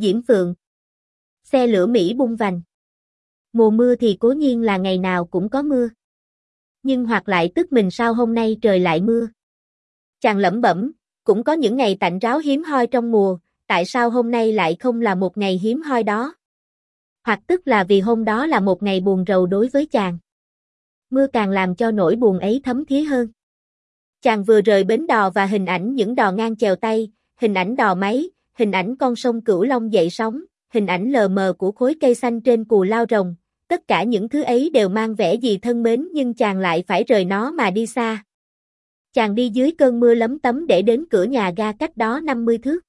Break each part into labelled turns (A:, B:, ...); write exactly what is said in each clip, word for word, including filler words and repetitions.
A: Diễm Phượng. Xe lửa Mỹ bung vành. Mùa mưa thì cố nhiên là ngày nào cũng có mưa. Nhưng hoặc lại tức mình sao hôm nay trời lại mưa. Chàng lẩm bẩm, cũng có những ngày tạnh ráo hiếm hoi trong mùa, tại sao hôm nay lại không là một ngày hiếm hoi đó? Hoặc tức là vì hôm đó là một ngày buồn rầu đối với chàng. Mưa càng làm cho nỗi buồn ấy thấm thía hơn. Chàng vừa rời bến đò và hình ảnh những đò ngang chèo tay, hình ảnh đò máy, hình ảnh con sông Cửu Long dậy sóng, hình ảnh lờ mờ của khối cây xanh trên cù lao rồng, tất cả những thứ ấy đều mang vẻ gì thân mến nhưng chàng lại phải rời nó mà đi xa. Chàng đi dưới cơn mưa lấm tấm để đến cửa nhà ga cách đó năm mươi thước.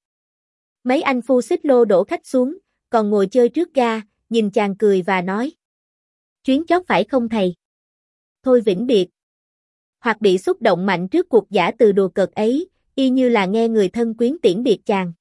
A: Mấy anh phu xích lô đổ khách xuống, còn ngồi chơi trước ga, nhìn chàng cười và nói. Chuyến chót phải không thầy? Thôi vĩnh biệt. Hoặc bị xúc động mạnh trước cuộc giả từ đùa cợt ấy, y như là nghe người thân quyến tiễn biệt chàng.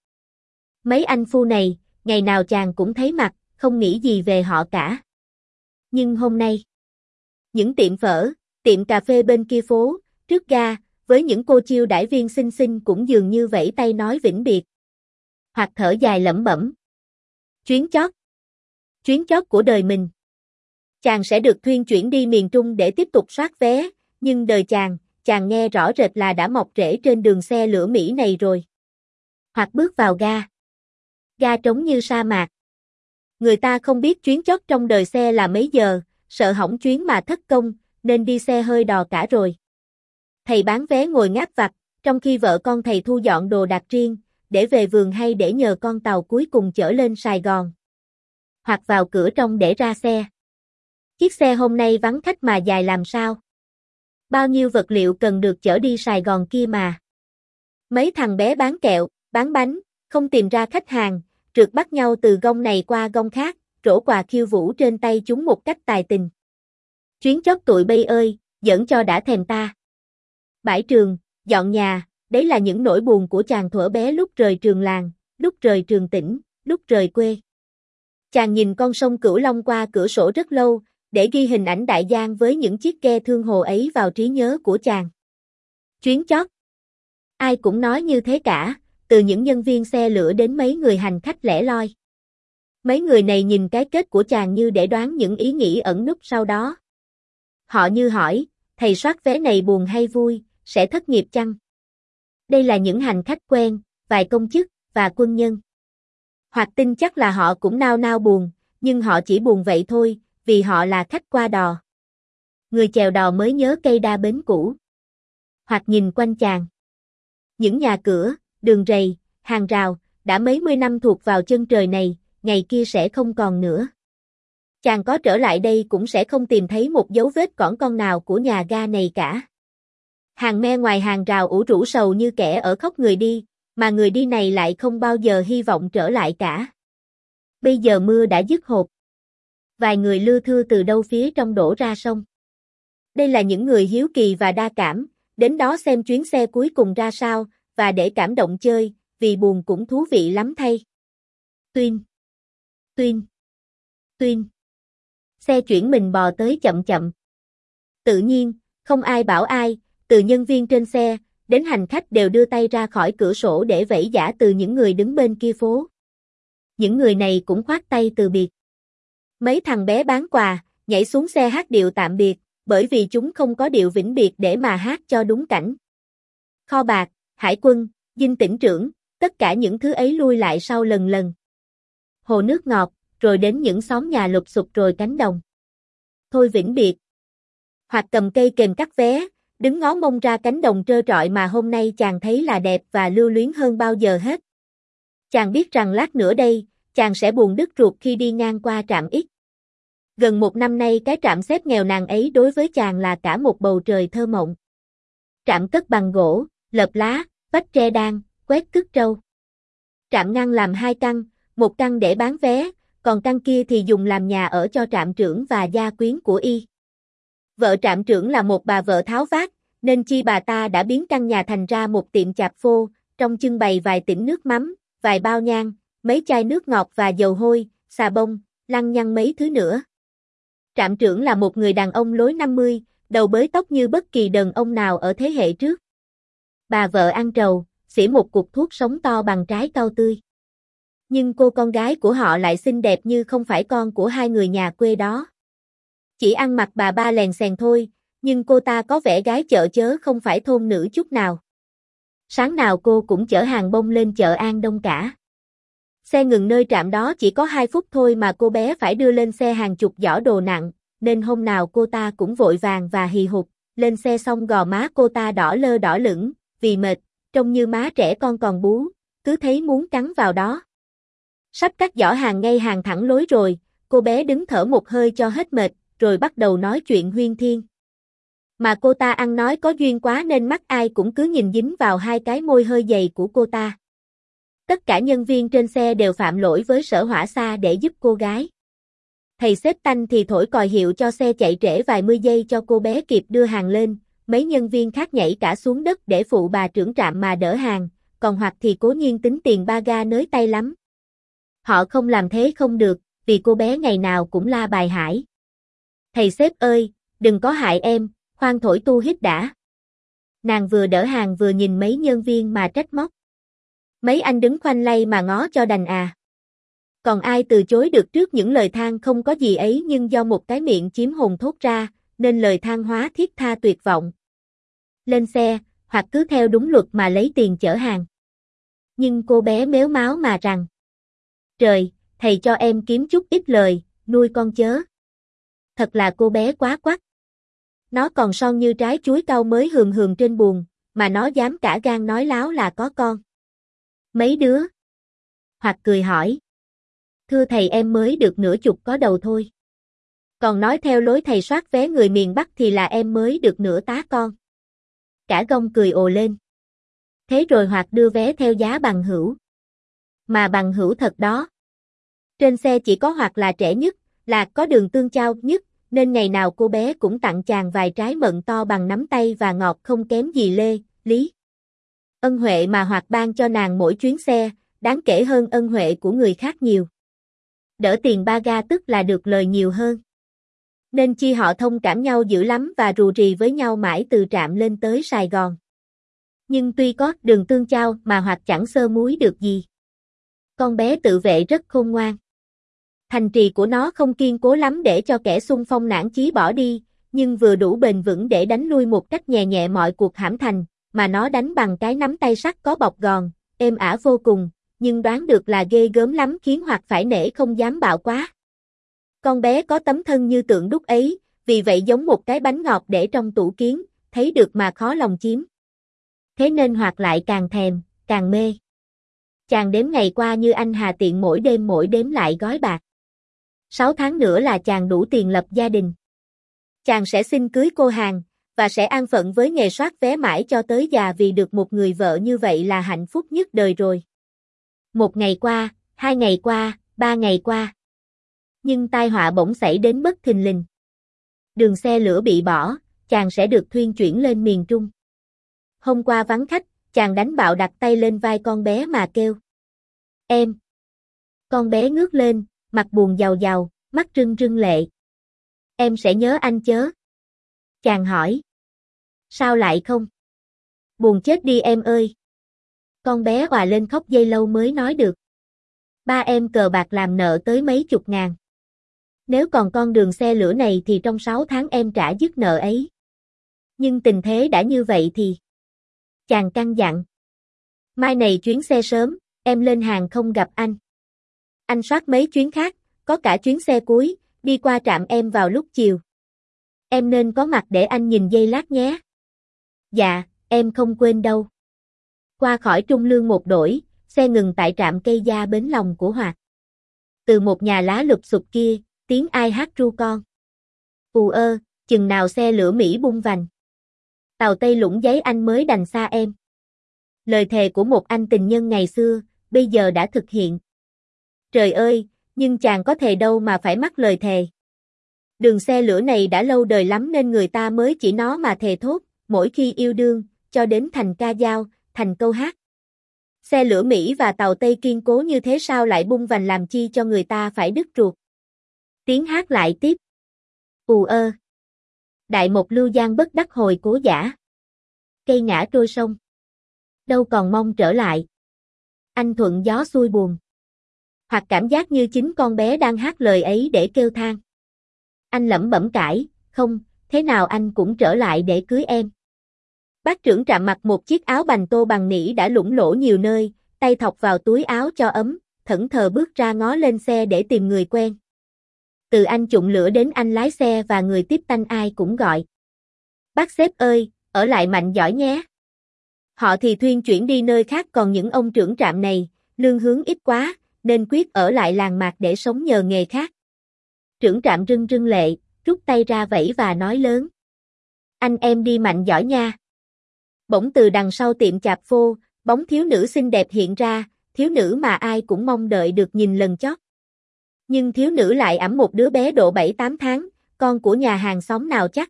A: Mấy anh phu này, ngày nào chàng cũng thấy mặt, không nghĩ gì về họ cả. Nhưng hôm nay, những tiệm phở, tiệm cà phê bên kia phố, trước ga, với những cô chiêu đãi viên xinh xinh cũng dường như vẫy tay nói vĩnh biệt. Hoặc thở dài lẩm bẩm. Chuyến chót. Chuyến chót của đời mình. Chàng sẽ được thuyên chuyển đi miền Trung để tiếp tục soát vé, nhưng đời chàng, chàng nghe rõ rệt là đã mọc rễ trên đường xe lửa Mỹ này rồi. Hoặc bước vào ga. Ga trống như sa mạc. Người ta không biết chuyến chót trong đời xe là mấy giờ, sợ hỏng chuyến mà thất công, nên đi xe hơi đò cả rồi. Thầy bán vé ngồi ngáp vặt, trong khi vợ con thầy thu dọn đồ đạc riêng, để về vườn hay để nhờ con tàu cuối cùng chở lên Sài Gòn. Hoặc vào cửa trong để ra xe. Chiếc xe hôm nay vắng khách mà dài làm sao? Bao nhiêu vật liệu cần được chở đi Sài Gòn kia mà. Mấy thằng bé bán kẹo, bán bánh, không tìm ra khách hàng, rượt bắt nhau từ gông này qua gông khác, rổ quà khiêu vũ trên tay chúng một cách tài tình. Chuyến chót tụi bay ơi, giỡn cho đã thèm ta. Bãi trường, dọn nhà, đấy là những nỗi buồn của chàng thuở bé lúc rời trường làng, lúc rời trường tỉnh, lúc rời quê. Chàng nhìn con sông Cửu Long qua cửa sổ rất lâu, để ghi hình ảnh đại giang với những chiếc ghe thương hồ ấy vào trí nhớ của chàng. Chuyến chót. Ai cũng nói như thế cả, từ những nhân viên xe lửa đến mấy người hành khách lẻ loi. Mấy người này nhìn cái kết của chàng như để đoán những ý nghĩ ẩn núp sau đó. Họ như hỏi, thầy soát vé này buồn hay vui, sẽ thất nghiệp chăng? Đây là những hành khách quen, vài công chức, và quân nhân. Hoặc tin chắc là họ cũng nao nao buồn, nhưng họ chỉ buồn vậy thôi, vì họ là khách qua đò. Người chèo đò mới nhớ cây đa bến cũ. Hoặc nhìn quanh chàng. Những nhà cửa, đường rầy, hàng rào, đã mấy mươi năm thuộc vào chân trời này, ngày kia sẽ không còn nữa. Chàng có trở lại đây cũng sẽ không tìm thấy một dấu vết cỏn con nào của nhà ga này cả. Hàng me ngoài hàng rào ủ rũ sầu như kẻ ở khóc người đi, mà người đi này lại không bao giờ hy vọng trở lại cả. Bây giờ mưa đã dứt hột. Vài người lưa thưa từ đâu phía trong đổ ra sông. Đây là những người hiếu kỳ và đa cảm, đến đó xem chuyến xe cuối cùng ra sao, và để cảm động chơi, vì buồn cũng thú vị lắm thay. Tuyên, tuyên, tuyên. Xe chuyển mình bò tới chậm chậm. Tự nhiên, không ai bảo ai, từ nhân viên trên xe, đến hành khách đều đưa tay ra khỏi cửa sổ để vẫy vã từ những người đứng bên kia phố. Những người này cũng khoát tay từ biệt. Mấy thằng bé bán quà, nhảy xuống xe hát điệu tạm biệt, bởi vì chúng không có điệu vĩnh biệt để mà hát cho đúng cảnh. Kho bạc, hải quân, dinh tỉnh trưởng, tất cả những thứ ấy lui lại sau lần lần. Hồ nước ngọt, rồi đến những xóm nhà lụp xụp rồi cánh đồng. Thôi vĩnh biệt. Hoặc cầm cây kềm cắt vé, đứng ngó mông ra cánh đồng trơ trọi mà hôm nay chàng thấy là đẹp và lưu luyến hơn bao giờ hết. Chàng biết rằng lát nữa đây, chàng sẽ buồn đứt ruột khi đi ngang qua trạm X. Gần một năm nay cái trạm xếp nghèo nàn ấy đối với chàng là cả một bầu trời thơ mộng. Trạm cất bằng gỗ, lợp lá, vách tre đan, quét cứt trâu. Trạm ngăn làm hai căn, một căn để bán vé, còn căn kia thì dùng làm nhà ở cho trạm trưởng và gia quyến của y. Vợ trạm trưởng là một bà vợ tháo vát, nên chi bà ta đã biến căn nhà thành ra một tiệm chạp phô, trong trưng bày vài tỉnh nước mắm, vài bao nhang, mấy chai nước ngọt và dầu hôi, xà bông, lăng nhăng mấy thứ nữa. Trạm trưởng là một người đàn ông lối năm mươi, đầu bới tóc như bất kỳ đàn ông nào ở thế hệ trước. Bà vợ ăn trầu, xỉ một cục thuốc sống to bằng trái cau tươi. Nhưng cô con gái của họ lại xinh đẹp như không phải con của hai người nhà quê đó. Chỉ ăn mặc bà ba lèn xèn thôi, nhưng cô ta có vẻ gái chợ chớ không phải thôn nữ chút nào. Sáng nào cô cũng chở hàng bông lên chợ An Đông cả. Xe ngừng nơi trạm đó chỉ có hai phút thôi mà cô bé phải đưa lên xe hàng chục giỏ đồ nặng, nên hôm nào cô ta cũng vội vàng và hì hục. Lên xe xong gò má cô ta đỏ lơ đỏ lửng, vì mệt, trông như má trẻ con còn bú, cứ thấy muốn cắn vào đó. Sắp cắt giỏ hàng ngay hàng thẳng lối rồi, cô bé đứng thở một hơi cho hết mệt, rồi bắt đầu nói chuyện huyên thuyên. Mà cô ta ăn nói có duyên quá nên mắt ai cũng cứ nhìn dính vào hai cái môi hơi dày của cô ta. Tất cả nhân viên trên xe đều phạm lỗi với Sở Hỏa Xa để giúp cô gái. Thầy xếp tanh thì thổi còi hiệu cho xe chạy trễ vài mươi giây cho cô bé kịp đưa hàng lên, mấy nhân viên khác nhảy cả xuống đất để phụ bà trưởng trạm mà đỡ hàng, còn hoặc thì cố nhiên tính tiền ba ga nới tay lắm. Họ không làm thế không được, vì cô bé ngày nào cũng la bài hải. Thầy xếp ơi, đừng có hại em, khoan thổi tu hít đã. Nàng vừa đỡ hàng vừa nhìn mấy nhân viên mà trách móc. Mấy anh đứng khoanh lay mà ngó cho đành à. Còn ai từ chối được trước những lời than không có gì ấy nhưng do một cái miệng chiếm hồn thốt ra, nên lời than hóa thiết tha tuyệt vọng. Lên xe, hoặc cứ theo đúng luật mà lấy tiền chở hàng. Nhưng cô bé mếu máo mà rằng. Trời, thầy cho em kiếm chút ít lời, nuôi con chớ. Thật là cô bé quá quắc. Nó còn son như trái chuối cau mới hườm hườm trên buồng, mà nó dám cả gan nói láo là có con. Mấy đứa? Hoặc cười hỏi. Thưa thầy em mới được nửa chục có đầu thôi. Còn nói theo lối thầy soát vé người miền Bắc thì là em mới được nửa tá con. Cả gông cười ồ lên. Thế rồi Hoặc đưa vé theo giá bằng hữu. Mà bằng hữu thật đó. Trên xe chỉ có Hoặc là trẻ nhất, là có đường tương trao nhất, nên ngày nào cô bé cũng tặng chàng vài trái mận to bằng nắm tay và ngọt không kém gì Lê, Lý. Ân huệ mà Hoặc ban cho nàng mỗi chuyến xe, đáng kể hơn ân huệ của người khác nhiều. Đỡ tiền ba ga tức là được lời nhiều hơn. Nên chi họ thông cảm nhau dữ lắm và rù rì với nhau mãi từ trạm lên tới Sài Gòn. Nhưng tuy có đường tương trao mà Hoặc chẳng sơ múi được gì. Con bé tự vệ rất khôn ngoan. Thành trì của nó không kiên cố lắm để cho kẻ xung phong nản chí bỏ đi, nhưng vừa đủ bền vững để đánh lui một cách nhẹ nhẹ mọi cuộc hãm thành, mà nó đánh bằng cái nắm tay sắt có bọc gòn, êm ả vô cùng, nhưng đoán được là ghê gớm lắm khiến Hoặc phải nể không dám bạo quá. Con bé có tấm thân như tượng đúc ấy, vì vậy giống một cái bánh ngọt để trong tủ kiến, thấy được mà khó lòng chiếm. Thế nên Hoặc lại càng thèm, càng mê. Chàng đếm ngày qua như anh hà tiện mỗi đêm mỗi đếm lại gói bạc. Sáu tháng nữa là chàng đủ tiền lập gia đình. Chàng sẽ xin cưới cô hàng, và sẽ an phận với nghề soát vé mãi cho tới già vì được một người vợ như vậy là hạnh phúc nhất đời rồi. Một ngày qua, hai ngày qua, ba ngày qua. Nhưng tai họa bỗng xảy đến bất thình lình. Đường xe lửa bị bỏ, chàng sẽ được thuyên chuyển lên miền Trung. Hôm qua vắng khách, chàng đánh bạo đặt tay lên vai con bé mà kêu. Em. Con bé ngước lên, mặt buồn giàu giàu, mắt rưng rưng lệ. Em sẽ nhớ anh chớ. Chàng hỏi. Sao lại không? Buồn chết đi em ơi. Con bé òa lên khóc giây lâu mới nói được. Ba em cờ bạc làm nợ tới mấy chục ngàn. Nếu còn con đường xe lửa này thì trong sáu tháng em trả dứt nợ ấy. Nhưng tình thế đã như vậy thì... Chàng căn dặn. Mai này chuyến xe sớm, em lên hàng không gặp anh. Anh soát mấy chuyến khác, có cả chuyến xe cuối, đi qua trạm em vào lúc chiều. Em nên có mặt để anh nhìn giây lát nhé. Dạ, em không quên đâu. Qua khỏi Trung Lương một đổi, xe ngừng tại trạm cây gia bến lòng của Hoạt. Từ một nhà lá lụp xụp kia, tiếng ai hát ru con. Ù ơ, chừng nào xe lửa Mỹ bung vành. Tàu Tây Lũng giấy anh mới đành xa em. Lời thề của một anh tình nhân ngày xưa, bây giờ đã thực hiện. Trời ơi, nhưng chàng có thề đâu mà phải mắc lời thề. Đường xe lửa này đã lâu đời lắm nên người ta mới chỉ nó mà thề thốt, mỗi khi yêu đương, cho đến thành ca dao, thành câu hát. Xe lửa Mỹ và tàu Tây kiên cố như thế sao lại bung vành làm chi cho người ta phải đứt ruột. Tiếng hát lại tiếp. Ù ơ. Đại Mộc Lưu Giang bất đắc hồi cố giả. Cây ngã trôi sông. Đâu còn mong trở lại. Anh thuận gió xuôi buồn. Hoặc cảm giác như chính con bé đang hát lời ấy để kêu than. Anh lẩm bẩm cãi, không, thế nào anh cũng trở lại để cưới em. Bác trưởng Trạm mặc một chiếc áo bành tô bằng nỉ đã lũng lỗ nhiều nơi, tay thọc vào túi áo cho ấm, thẫn thờ bước ra ngó lên xe để tìm người quen. Từ anh chụng lửa đến anh lái xe và người tiếp tanh ai cũng gọi. Bác sếp ơi, ở lại Mạnh giỏi nhé. Họ thì thuyên chuyển đi nơi khác, còn những ông trưởng trạm này, lương hướng ít quá, nên quyết ở lại làng mạc để sống nhờ nghề khác. Trưởng trạm rưng rưng lệ, rút tay ra vẫy và nói lớn. Anh em đi Mạnh giỏi nha. Bỗng từ đằng sau tiệm chạp phô, bóng thiếu nữ xinh đẹp hiện ra, thiếu nữ mà ai cũng mong đợi được nhìn lần chót. Nhưng thiếu nữ lại ẵm một đứa bé độ bảy tám tháng, con của nhà hàng xóm nào chắc.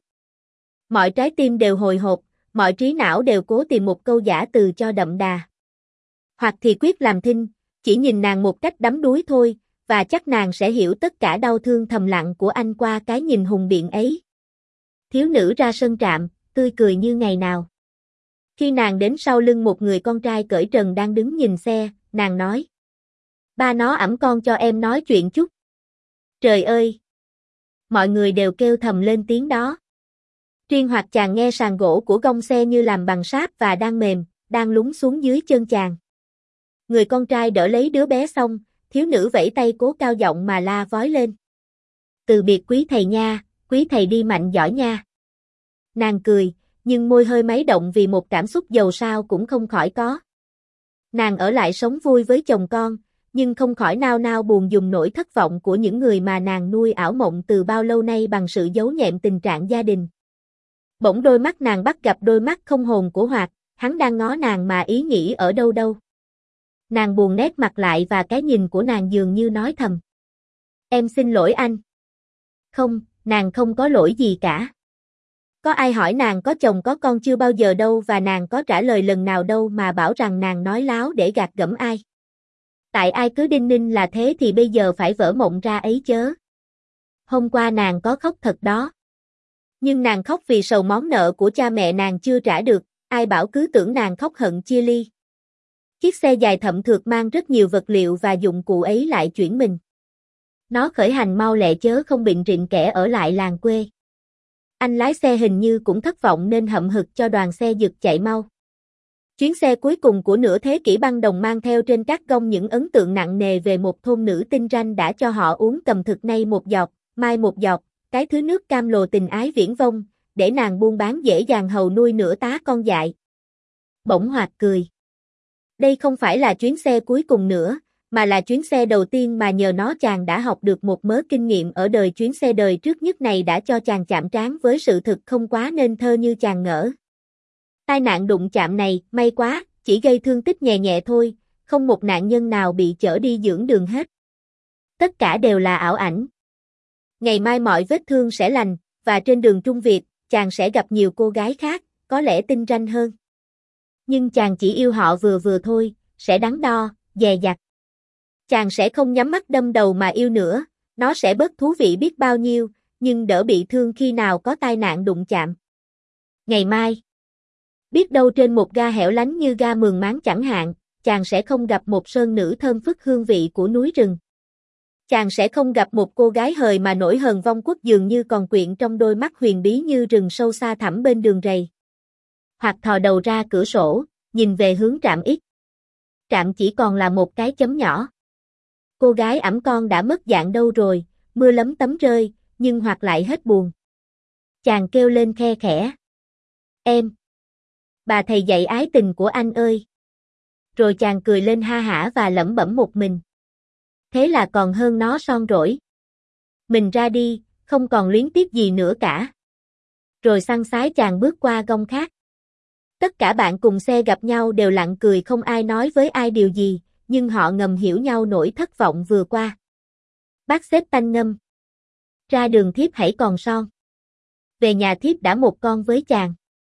A: Mọi trái tim đều hồi hộp, mọi trí não đều cố tìm một câu giả từ cho đậm đà. Hoặc thì quyết làm thinh, chỉ nhìn nàng một cách đắm đuối thôi, và chắc nàng sẽ hiểu tất cả đau thương thầm lặng của anh qua cái nhìn hùng biện ấy. Thiếu nữ ra sân trạm, tươi cười như ngày nào. Khi nàng đến sau lưng một người con trai cởi trần đang đứng nhìn xe, nàng nói. Ba nó ẵm con cho em nói chuyện chút. Trời ơi! Mọi người đều kêu thầm lên tiếng đó. Riêng Hoặc chàng nghe sàn gỗ của gông xe như làm bằng sáp và đang mềm, đang lún xuống dưới chân chàng. Người con trai đỡ lấy đứa bé xong, thiếu nữ vẫy tay cố cao giọng mà la vói lên. Từ biệt quý thầy nha, quý thầy đi Mạnh giỏi nha. Nàng cười, nhưng môi hơi máy động vì một cảm xúc dầu sao cũng không khỏi có. Nàng ở lại sống vui với chồng con, nhưng không khỏi nao nao buồn dùng nỗi thất vọng của những người mà nàng nuôi ảo mộng từ bao lâu nay bằng sự giấu nhẹm tình trạng gia đình. Bỗng đôi mắt nàng bắt gặp đôi mắt không hồn của Hoạt, hắn đang ngó nàng mà ý nghĩ ở đâu đâu. Nàng buồn nét mặt lại và cái nhìn của nàng dường như nói thầm. Em xin lỗi anh. Không, nàng không có lỗi gì cả. Có ai hỏi nàng có chồng có con chưa bao giờ đâu và nàng có trả lời lần nào đâu mà bảo rằng nàng nói láo để gạt gẫm ai. Tại ai cứ đinh ninh là thế thì bây giờ phải vỡ mộng ra ấy chớ. Hôm qua nàng có khóc thật đó. Nhưng nàng khóc vì sầu món nợ của cha mẹ nàng chưa trả được, ai bảo cứ tưởng nàng khóc hận chia ly. Chiếc xe dài thậm thượt mang rất nhiều vật liệu và dụng cụ ấy lại chuyển mình. Nó khởi hành mau lẹ chớ không bịn rịn kẻ ở lại làng quê. Anh lái xe hình như cũng thất vọng nên hậm hực cho đoàn xe giật chạy mau. Chuyến xe cuối cùng của nửa thế kỷ băng đồng mang theo trên các gông những ấn tượng nặng nề về một thôn nữ tinh ranh đã cho họ uống cầm thực nay một giọt, mai một giọt, cái thứ nước cam lồ tình ái viễn vông, để nàng buôn bán dễ dàng hầu nuôi nửa tá con dại. Bỗng Hoạt cười. Đây không phải là chuyến xe cuối cùng nữa, mà là chuyến xe đầu tiên mà nhờ nó chàng đã học được một mớ kinh nghiệm ở đời. Chuyến xe đời trước nhất này đã cho chàng chạm trán với sự thực không quá nên thơ như chàng ngỡ. Tai nạn đụng chạm này, may quá, chỉ gây thương tích nhẹ nhẹ thôi, không một nạn nhân nào bị chở đi dưỡng đường hết. Tất cả đều là ảo ảnh. Ngày mai mọi vết thương sẽ lành, và trên đường Trung Việt, chàng sẽ gặp nhiều cô gái khác, có lẽ tinh ranh hơn. Nhưng chàng chỉ yêu họ vừa vừa thôi, sẽ đắn đo, dè dặt. Chàng sẽ không nhắm mắt đâm đầu mà yêu nữa, nó sẽ bớt thú vị biết bao nhiêu, nhưng đỡ bị thương khi nào có tai nạn đụng chạm. Ngày mai, biết đâu trên một ga hẻo lánh như ga Mường Máng chẳng hạn, chàng sẽ không gặp một sơn nữ thơm phức hương vị của núi rừng. Chàng sẽ không gặp một cô gái hời mà nỗi hờn vong quốc dường như còn quyện trong đôi mắt huyền bí như rừng sâu xa thẳm bên đường rầy. Hoặc thò đầu ra cửa sổ, nhìn về hướng trạm X. Trạm chỉ còn là một cái chấm nhỏ. Cô gái ẵm con đã mất dạng đâu rồi, mưa lấm tấm rơi, nhưng Hoặc lại hết buồn. Chàng kêu lên khe khẽ. Em! Bà thầy dạy ái tình của anh ơi! Rồi chàng cười lên ha hả và lẩm bẩm một mình. Thế là còn hơn nó son rỗi. Mình ra đi, không còn luyến tiếc gì nữa cả. Rồi săn sái chàng bước qua gông khác. Tất cả bạn cùng xe gặp nhau đều lặng cười không ai nói với ai điều gì, nhưng họ ngầm hiểu nhau nỗi thất vọng vừa qua. Bác xếp tanh ngâm. Ra đường thiếp hãy còn son. Về nhà thiếp đã một con với chàng.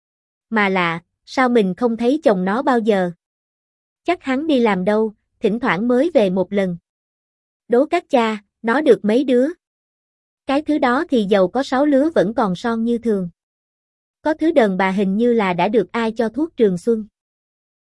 A: Mà lạ, sao mình không thấy chồng nó bao giờ? Chắc hắn đi làm đâu, thỉnh thoảng mới về một lần. Đố các cha, nó được mấy đứa? Cái thứ đó thì dầu có sáu lứa vẫn còn son như thường. Có thứ đờn bà hình như là đã được ai cho thuốc trường xuân.